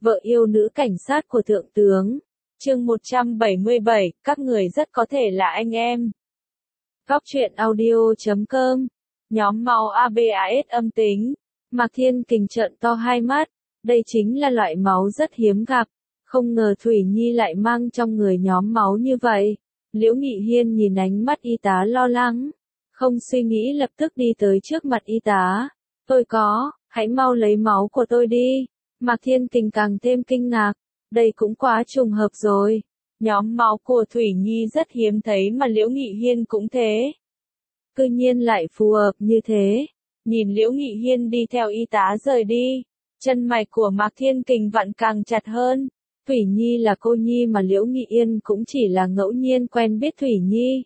vợ yêu nữ cảnh sát của thượng tướng. Chương 177, các người rất có thể là anh em. Góc truyện audio.com. Nhóm máu ABAS âm tính. Mạc Thiên Kình trợn to hai mắt. Đây chính là loại máu rất hiếm gặp. Không ngờ Thủy Nhi lại mang trong người nhóm máu như vậy. Liễu Nghị Hiên nhìn ánh mắt y tá lo lắng. Không suy nghĩ lập tức đi tới trước mặt y tá. Tôi có, hãy mau lấy máu của tôi đi. Mạc Thiên Kình càng thêm kinh ngạc. Đây cũng quá trùng hợp rồi. Nhóm máu của Thủy Nhi rất hiếm thấy mà Liễu Nghị Hiên cũng thế. Cư nhiên lại phù hợp như thế. Nhìn Liễu Nghị Hiên đi theo y tá rời đi. Chân mày của Mạc Thiên Kình vặn càng chặt hơn. Thủy Nhi là cô nhi mà Liễu Nghị Hiên cũng chỉ là ngẫu nhiên quen biết Thủy Nhi.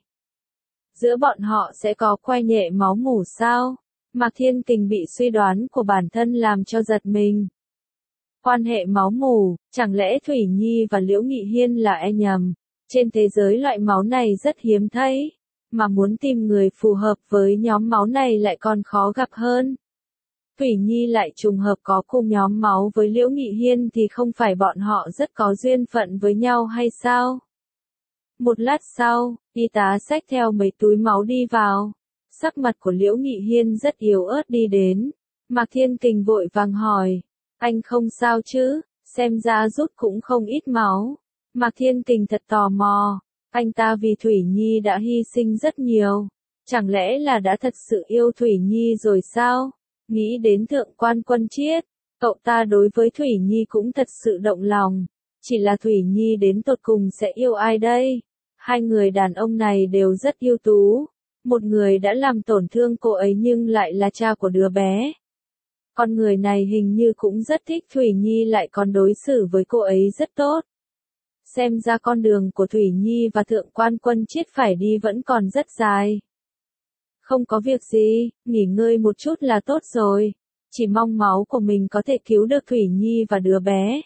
Giữa bọn họ sẽ có que nhẹ máu mủ sao? Mạc Thiên Kình bị suy đoán của bản thân làm cho giật mình. Quan hệ máu mủ, chẳng lẽ Thủy Nhi và Liễu Nghị Hiên là em nhầm? Trên thế giới loại máu này rất hiếm thấy, mà muốn tìm người phù hợp với nhóm máu này lại còn khó gặp hơn. Thủy Nhi lại trùng hợp có cùng nhóm máu với Liễu Nghị Hiên thì không phải bọn họ rất có duyên phận với nhau hay sao? Một lát sau, y tá xách theo mấy túi máu đi vào. Sắc mặt của Liễu Nghị Hiên rất yếu ớt đi đến. Mạc Thiên Kình vội vàng hỏi. Anh không sao chứ, xem ra rút cũng không ít máu. Mạc Thiên Kình thật tò mò. Anh ta vì Thủy Nhi đã hy sinh rất nhiều. Chẳng lẽ là đã thật sự yêu Thủy Nhi rồi sao? Nghĩ đến thượng quan Quân Chiết, cậu ta đối với Thủy Nhi cũng thật sự động lòng. Chỉ là Thủy Nhi đến tột cùng sẽ yêu ai đây? Hai người đàn ông này đều rất ưu tú. Một người đã làm tổn thương cô ấy nhưng lại là cha của đứa bé. Con người này hình như cũng rất thích Thủy Nhi lại còn đối xử với cô ấy rất tốt. Xem ra con đường của Thủy Nhi và thượng quan Quân Chiết phải đi vẫn còn rất dài. Không có việc gì, nghỉ ngơi một chút là tốt rồi. Chỉ mong máu của mình có thể cứu được Thủy Nhi và đứa bé.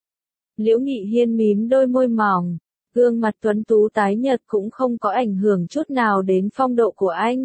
Liễu Nghị Hiên mím đôi môi mỏng. Gương mặt tuấn tú tái nhợt cũng không có ảnh hưởng chút nào đến phong độ của anh.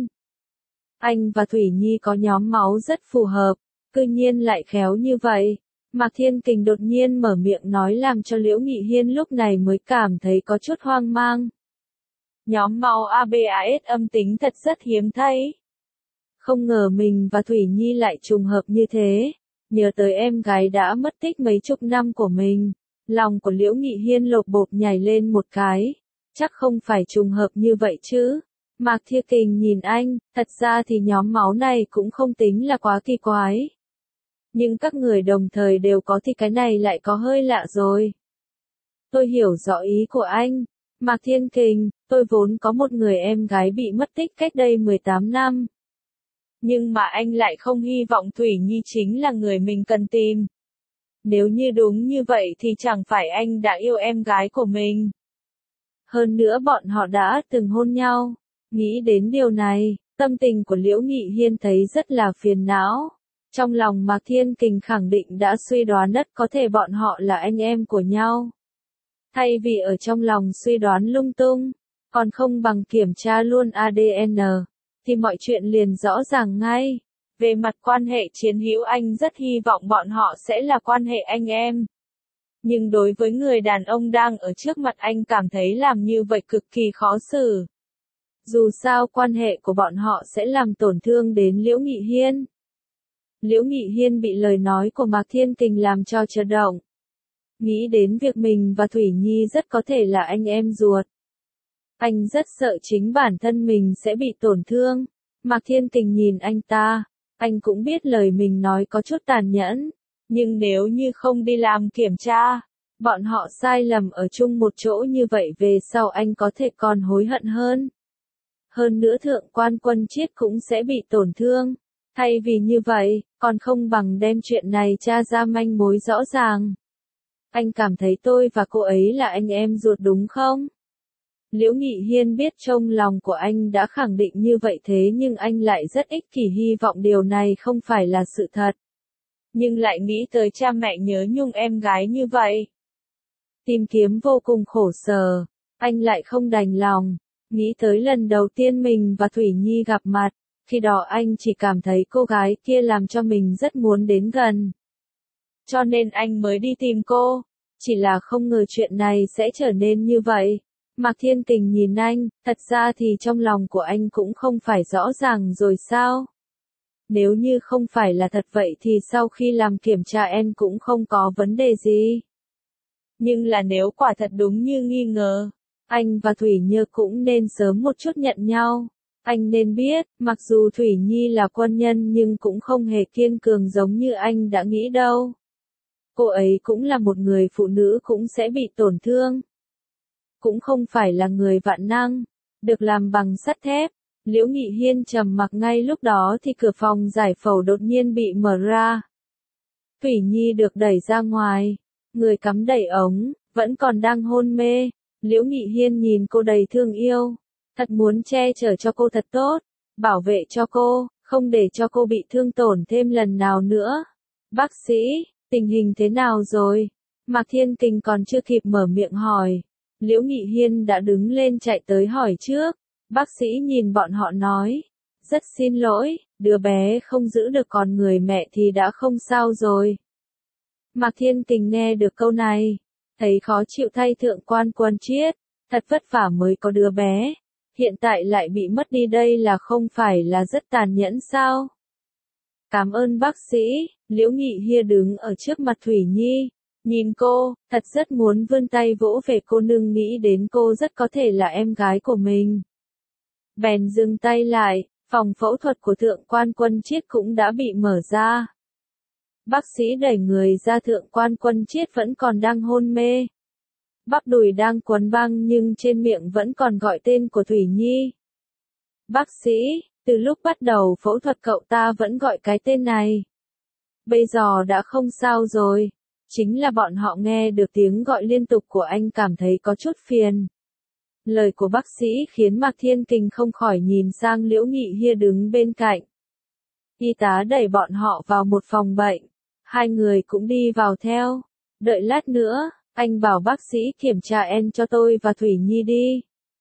Anh và Thủy Nhi có nhóm máu rất phù hợp, cư nhiên lại khéo như vậy. Mạc Thiên Kình đột nhiên mở miệng nói làm cho Liễu Nghị Hiên lúc này mới cảm thấy có chút hoang mang. Nhóm máu ABAS âm tính thật rất hiếm thấy. Không ngờ mình và Thủy Nhi lại trùng hợp như thế. Nhớ tới em gái đã mất tích mấy chục năm của mình. Lòng của Liễu Nghị Hiên lột bột nhảy lên một cái. Chắc không phải trùng hợp như vậy chứ. Mạc Thiên Kình nhìn anh, thật ra thì nhóm máu này cũng không tính là quá kỳ quái. Nhưng các người đồng thời đều có thì cái này lại có hơi lạ rồi. Tôi hiểu rõ ý của anh. Mạc Thiên Kình, tôi vốn có một người em gái bị mất tích cách đây 18 năm. Nhưng mà anh lại không hy vọng Thủy Nhi chính là người mình cần tìm. Nếu như đúng như vậy thì chẳng phải anh đã yêu em gái của mình. Hơn nữa bọn họ đã từng hôn nhau. Nghĩ đến điều này, tâm tình của Liễu Nghị Hiên thấy rất là phiền não. Trong lòng Mạc Thiên Kình khẳng định đã suy đoán rất có thể bọn họ là anh em của nhau. Thay vì ở trong lòng suy đoán lung tung, còn không bằng kiểm tra luôn ADN, thì mọi chuyện liền rõ ràng ngay. Về mặt quan hệ chiến hữu anh rất hy vọng bọn họ sẽ là quan hệ anh em. Nhưng đối với người đàn ông đang ở trước mặt anh cảm thấy làm như vậy cực kỳ khó xử. Dù sao quan hệ của bọn họ sẽ làm tổn thương đến Liễu Nghị Hiên. Liễu Nghị Hiên bị lời nói của Mạc Thiên Kình làm cho chấn động. Nghĩ đến việc mình và Thủy Nhi rất có thể là anh em ruột. Anh rất sợ chính bản thân mình sẽ bị tổn thương. Mạc Thiên Kình nhìn anh ta. Anh cũng biết lời mình nói có chút tàn nhẫn. Nhưng nếu như không đi làm kiểm tra, bọn họ sai lầm ở chung một chỗ như vậy về sau anh có thể còn hối hận hơn. Hơn nữa thượng quan Quân Chiết cũng sẽ bị tổn thương. Thay vì như vậy, còn không bằng đem chuyện này tra ra manh mối rõ ràng. Anh cảm thấy tôi và cô ấy là anh em ruột đúng không? Liễu Nghị Hiên biết trong lòng của anh đã khẳng định như vậy thế nhưng anh lại rất ích kỷ hy vọng điều này không phải là sự thật. Nhưng lại nghĩ tới cha mẹ nhớ nhung em gái như vậy. Tìm kiếm vô cùng khổ sở, anh lại không đành lòng. Nghĩ tới lần đầu tiên mình và Thủy Nhi gặp mặt, khi đó anh chỉ cảm thấy cô gái kia làm cho mình rất muốn đến gần. cho nên anh mới đi tìm cô. Chỉ là không ngờ chuyện này sẽ trở nên như vậy. Mạc Thiên Kình nhìn anh, thật ra thì trong lòng của anh cũng không phải rõ ràng rồi sao? Nếu như không phải là thật vậy thì sau khi làm kiểm tra em cũng không có vấn đề gì. Nhưng là nếu quả thật đúng như nghi ngờ, anh và Thủy Như cũng nên sớm một chút nhận nhau. Anh nên biết, mặc dù Thủy Nhi là quân nhân nhưng cũng không hề kiên cường giống như anh đã nghĩ đâu. Cô ấy cũng là một người phụ nữ cũng sẽ bị tổn thương. Cũng không phải là người vạn năng, được làm bằng sắt thép. Liễu Nghị Hiên trầm mặc ngay lúc đó thì cửa phòng giải phẫu đột nhiên bị mở ra. Thủy Nhi được đẩy ra ngoài, người cắm đẩy ống, vẫn còn đang hôn mê. Liễu Nghị Hiên nhìn cô đầy thương yêu, thật muốn che chở cho cô thật tốt, bảo vệ cho cô, không để cho cô bị thương tổn thêm lần nào nữa. Bác sĩ, tình hình thế nào rồi? Mạc Thiên Kình còn chưa kịp mở miệng hỏi. Liễu Nghị Hiên đã đứng lên chạy tới hỏi trước. Bác sĩ nhìn bọn họ nói, rất xin lỗi, đứa bé không giữ được còn người mẹ thì đã không sao rồi. Mạc Thiên Kình nghe được câu này, thấy khó chịu thay Thượng quan Quân Chiết, thật vất vả mới có đứa bé, hiện tại lại bị mất đi đây là không phải là rất tàn nhẫn sao? Cảm ơn bác sĩ. Liễu Nghị Hiên đứng ở trước mặt Thủy Nhi, nhìn cô, thật rất muốn vươn tay vỗ về cô nương, nghĩ đến cô rất có thể là em gái của mình. Bèn dừng tay lại, phòng phẫu thuật của Thượng quan Quân Chiết cũng đã bị mở ra. Bác sĩ đẩy người ra, Thượng quan Quân Chiết vẫn còn đang hôn mê. Bắp đùi đang quấn băng nhưng trên miệng vẫn còn gọi tên của Thủy Nhi. Bác sĩ, từ lúc bắt đầu phẫu thuật cậu ta vẫn gọi cái tên này. Bây giờ đã không sao rồi. Chính là bọn họ nghe được tiếng gọi liên tục của anh cảm thấy có chút phiền. Lời của bác sĩ khiến Mạc Thiên Kình không khỏi nhìn sang Liễu Nghị Hiên đứng bên cạnh. Y tá đẩy bọn họ vào một phòng bệnh. Hai người cũng đi vào theo. Đợi lát nữa, anh bảo bác sĩ kiểm tra em cho tôi và Thủy Nhi đi.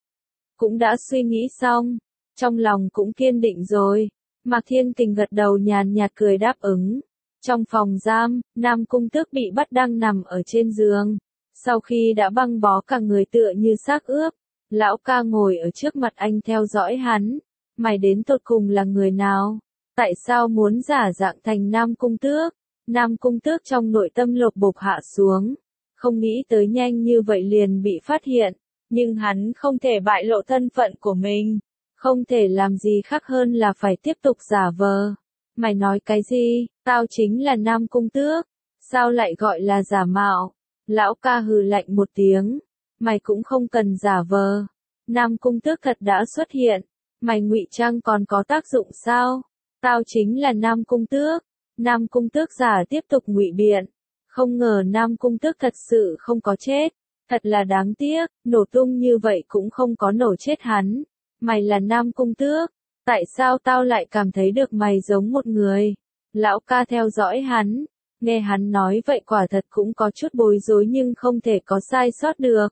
Cũng đã suy nghĩ xong. Trong lòng cũng kiên định rồi. Mạc Thiên Kình gật đầu nhàn nhạt cười đáp ứng. Trong phòng giam, Nam Cung Tước bị bắt đang nằm ở trên giường. Sau khi đã băng bó cả người tựa như xác ướp, lão ca ngồi ở trước mặt anh theo dõi hắn. Mày đến tột cùng là người nào? Tại sao muốn giả dạng thành Nam Cung Tước? Nam Cung Tước trong nội tâm lột bột hạ xuống. Không nghĩ tới nhanh như vậy liền bị phát hiện. Nhưng hắn không thể bại lộ thân phận của mình. Không thể làm gì khác hơn là phải tiếp tục giả vờ. Mày nói cái gì? Tao chính là Nam Cung Tước. Sao lại gọi là giả mạo? Lão ca hừ lạnh một tiếng. Mày cũng không cần giả vờ. Nam Cung Tước thật đã xuất hiện. Mày ngụy trang còn có tác dụng sao? Tao chính là Nam Cung Tước. Nam Cung Tước giả tiếp tục ngụy biện. Không ngờ Nam Cung Tước thật sự không có chết. Thật là đáng tiếc, nổ tung như vậy cũng không có nổ chết hắn. Mày là Nam Cung Tước. Tại sao tao lại cảm thấy được mày giống một người? Lão ca theo dõi hắn. Nghe hắn nói vậy quả thật cũng có chút bối rối nhưng không thể có sai sót được.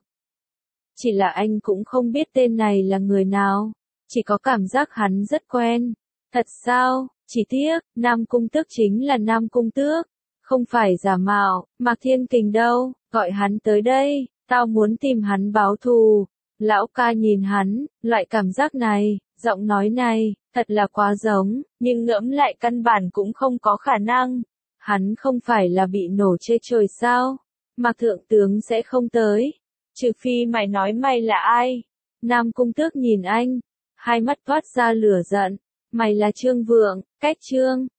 Chỉ là anh cũng không biết tên này là người nào. Chỉ có cảm giác hắn rất quen. Thật sao? Chỉ tiếc, Nam Cung Tước chính là Nam Cung Tước. Không phải giả mạo, Mạc Thiên Kình đâu, gọi hắn tới đây, tao muốn tìm hắn báo thù. Lão ca nhìn hắn, loại cảm giác này, giọng nói này, thật là quá giống, nhưng ngẫm lại căn bản cũng không có khả năng. Hắn không phải là bị nổ chê trời sao? Mạc Thượng Tướng sẽ không tới. Trừ phi mày nói mày là ai? Nam Cung Tước nhìn anh, hai mắt toát ra lửa giận. Mày là Trương Vượng, cách Trương,